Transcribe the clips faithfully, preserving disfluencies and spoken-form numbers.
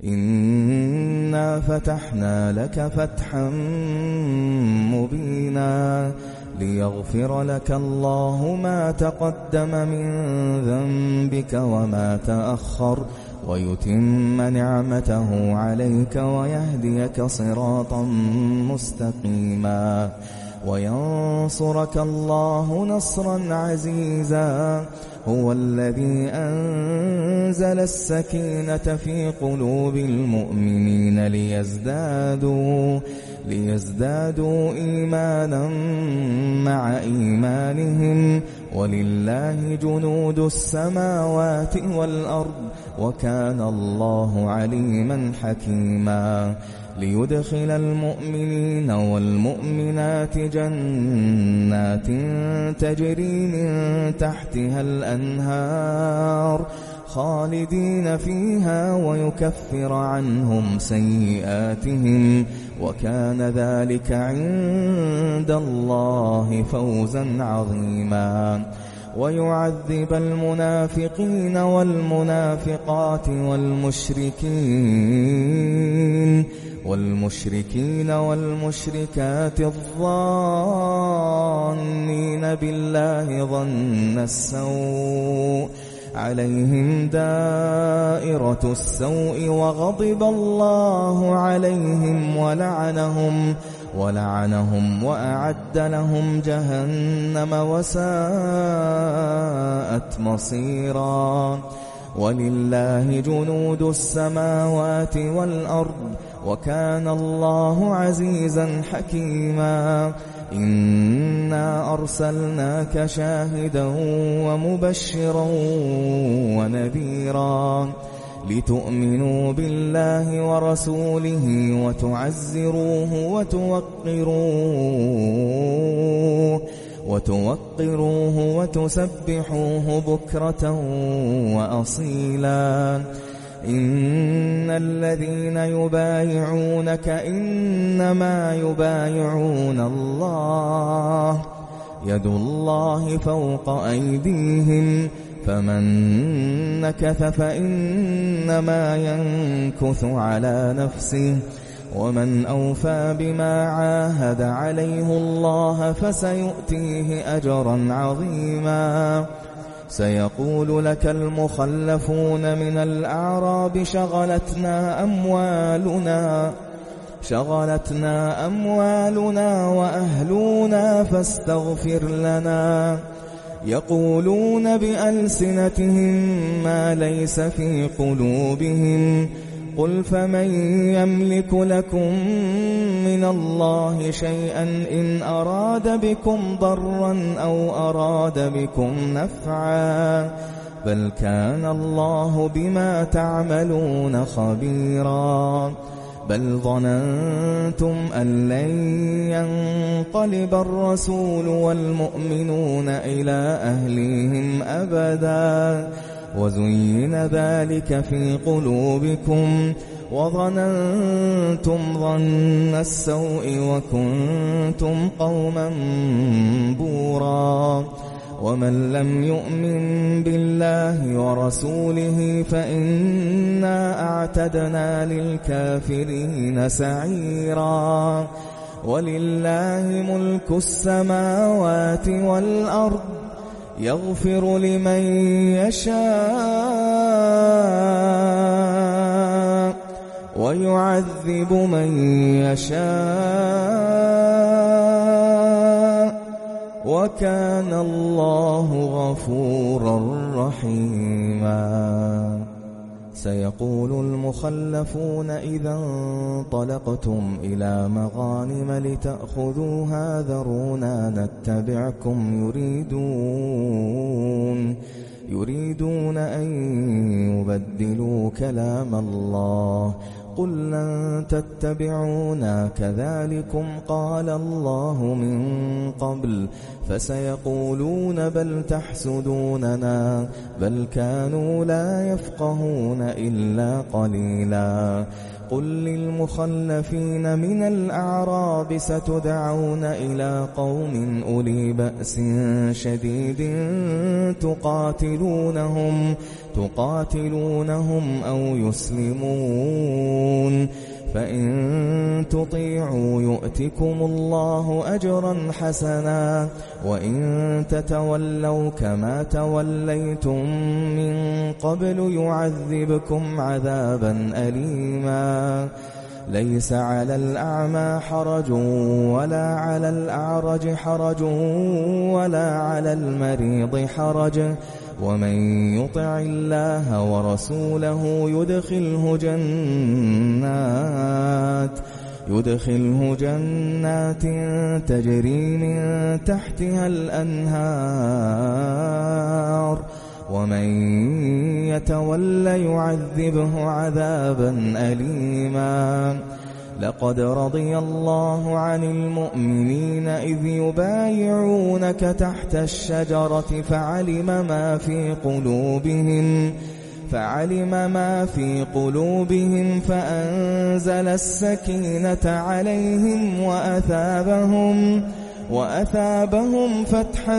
إنا فتحنا لك فتحا مبينا ليغفر لك الله ما تقدم من ذنبك وما تأخر ويتم نعمته عليك ويهديك صراطا مستقيما وينصرك الله نصرا عزيزا هو الذي أنزل السكينة في قلوب المؤمنين ليزدادوا ليزدادوا إيمانا مع إيمانهم ولله جنود السماوات والأرض وكان الله عليما حكيما ليدخل المؤمنين والمؤمنات جنات تجري من تحتها الأنهار خالدين فيها ويكفر عنهم سيئاتهم وكان ذلك عند الله فوزا عظيما ويعذب المنافقين والمنافقات والمشركين والمشركين والمشركات الظانين بالله ظن السوء عليهم دائرة السوء وغضب الله عليهم ولعنهم ولعنهم وأعد لهم جهنم وساءت مصيرا ولله جنود السماوات والأرض وكان الله عزيزا حكيما إنا أرسلناك شاهدا ومبشرا ونذيرا لتؤمنوا بالله ورسوله وتعزروه وتوقروه وتوقروه وتسبحوه بكرة وأصيلا إن الذين يبايعونك إنما يبايعون الله يد الله فوق أيديهم فمن نكث فإنما ينكث على نفسه ومن أوفى بما عاهد عليه الله فسيؤتيه أجرا عظيما سيقول لك المخلفون من الأعراب شغلتنا أموالنا شغلتنا أموالنا وأهلنا فاستغفر لنا يقولون بألسنتهم ما ليس في قلوبهم قل فمن يملك لكم من الله شيئا إن أراد بكم ضرا أو أراد بكم نفعا بل كان الله بما تعملون خبيرا بل ظننتم أن لن ينقلب الرسول والمؤمنون إلى أهليهم أبدا وزين ذلك في قلوبكم وظننتم ظن السوء وكنتم قوما بورا ومن لم يؤمن بالله ورسوله فإنا أعتدنا للكافرين سعيرا ولله ملك السماوات والأرض يغفر لمن يشاء ويعذب من يشاء وكان الله غفورا رحيما سيقول المخلفون إذا انطلقتم إلى مغانم لتأخذوها ذرونا نتبعكم يريدون يريدون أن يبدلوا كلام الله قل لن تتبعونا كذلكم قال الله من قبل فسيقولون بل تحسدوننا بل كانوا لا يفقهون إلا قليلا قل للمخلفين من الأعراب ستدعون إلى قوم أولي بأس شديد تقاتلونهم تقاتلونهم أو يسلمون فإن تطيعوا يؤتكم الله أجرا حسنا وإن تتولوا كما توليتم من قبل يعذبكم عذابا أليما ليس على الأعمى حرج ولا على الأعرج حرج ولا على المريض حرج ومن يطع الله ورسوله يدخله جنات يدخله جنات تجري من تحتها الأنهار ومن يتول يعذبه عذابا أليما لقد رضي الله عن المؤمنين إذ يبايعونك تحت الشجرة فعلم ما في قلوبهم فعلم ما في قلوبهم فأنزل السكينة عليهم وأثابهم وأثابهم فتحا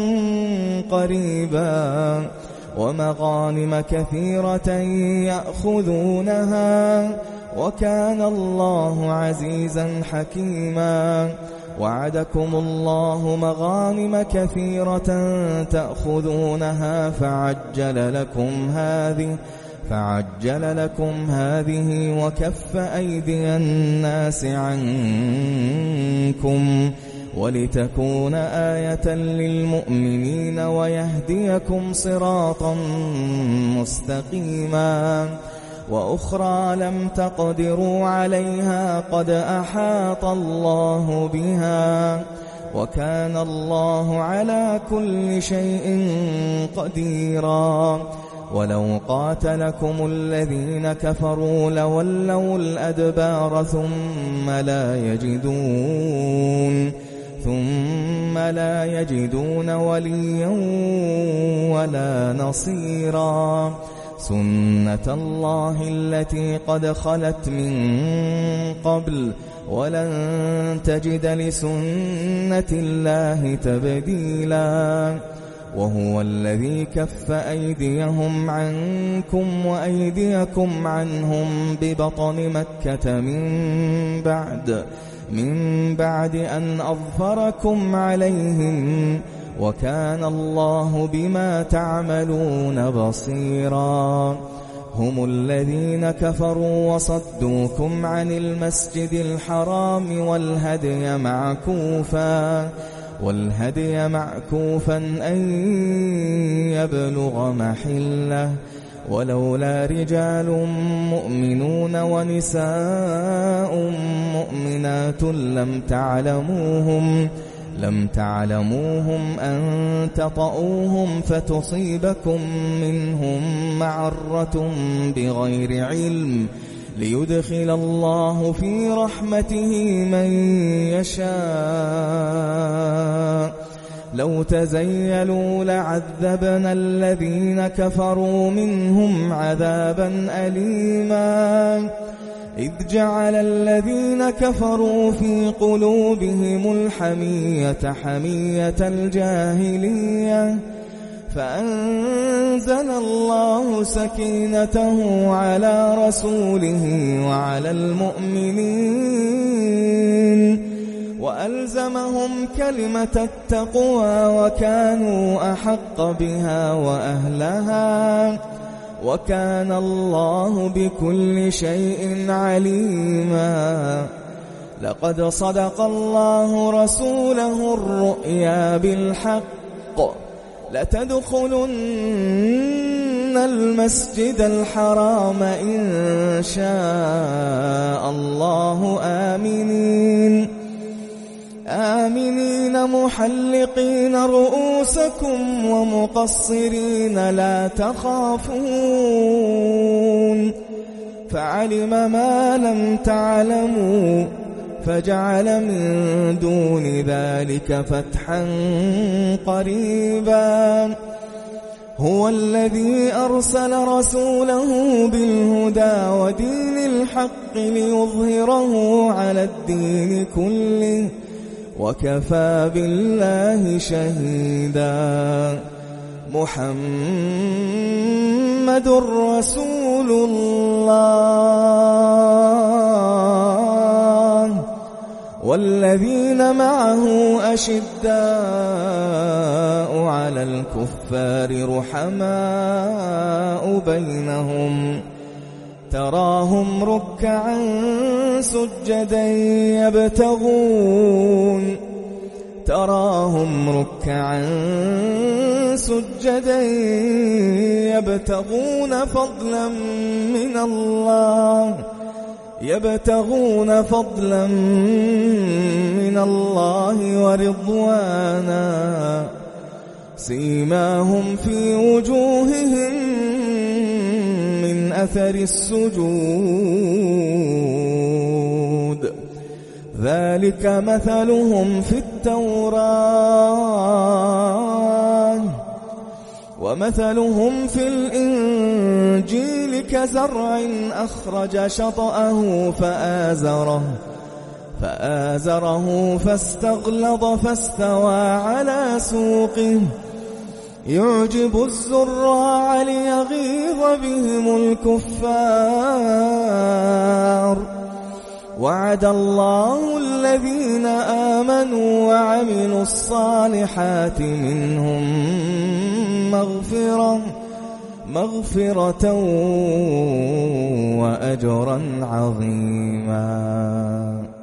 قريبا ومغانم كثيرة يأخذونها وكان الله عزيزا حكيما وعدكم الله مغانم كثيرة تأخذونها فعجل لكم هذه فعجل لكم هذه وكف أيدي الناس عنكم ولتكون آية للمؤمنين ويهديكم صراطا مستقيما وأخرى لم تقدروا عليها قد أحاط الله بها وكان الله على كل شيء قديرا ولو قاتلكم الذين كفروا لولوا الأدبار ثم لا يجدون ثم لا يجدون وليا ولا نصيرا سنة الله التي قد خلت من قبل ولن تجد لسنة الله تبديلا وهو الذي كف أيديهم عنكم وأيديكم عنهم ببطن مكة من بعد من بعد أن أظفركم عليهم وكان الله بما تعملون بصيرا هم الذين كفروا وصدوكم عن المسجد الحرام والهدي معكوفا والهدي معكوفا أن يبلغ محله ولولا رجال مؤمنون ونساء مؤمنات لم تعلموهم لم تعلموهم أن تطؤوهم فتصيبكم منهم معرة بغير علم ليدخل الله في رحمته من يشاء لو تزيلوا لعذبنا الذين كفروا منهم عذابا أليما إذ جعل الذين كفروا في قلوبهم الحمية حمية الجاهلية فأنزل الله سكينته على رسوله وعلى المؤمنين وألزمهم كلمة التقوى وكانوا أحق بها وأهلها وكان الله بكل شيء عليما لقد صدق الله رسوله الرؤيا بالحق لتدخلن المسجد الحرام إن شاء الله آمنين آمنين محلقين رؤوسكم ومقصرين لا تخافون فعلم ما لم تعلموا فجعل من دون ذلك فتحا قريبا هو الذي أرسل رسوله بالهدى ودين الحق ليظهره على الدين كله وكفى بالله شهيدا. محمد رسول الله والذين معه أشداء على الكفار رحماء بينهم تراهم ركعا سجدا يبتغون تراهم ركعا سجدا يبتغون فضلا من الله يبتغون فضلا من الله ورضوانا سيماهم في وجوههم من أثر السجود ذلك مثلهم في التوراة ومثلهم في الإنجيل كزرع أخرج شطأه فآزره فآزره فاستغلظ فاستوى على سوقه يعجب الزراع ليغيظ بهم الكفار وعد الله الذين آمنوا وعملوا الصالحات منهم مغفرة مغفرة وأجرا عظيما.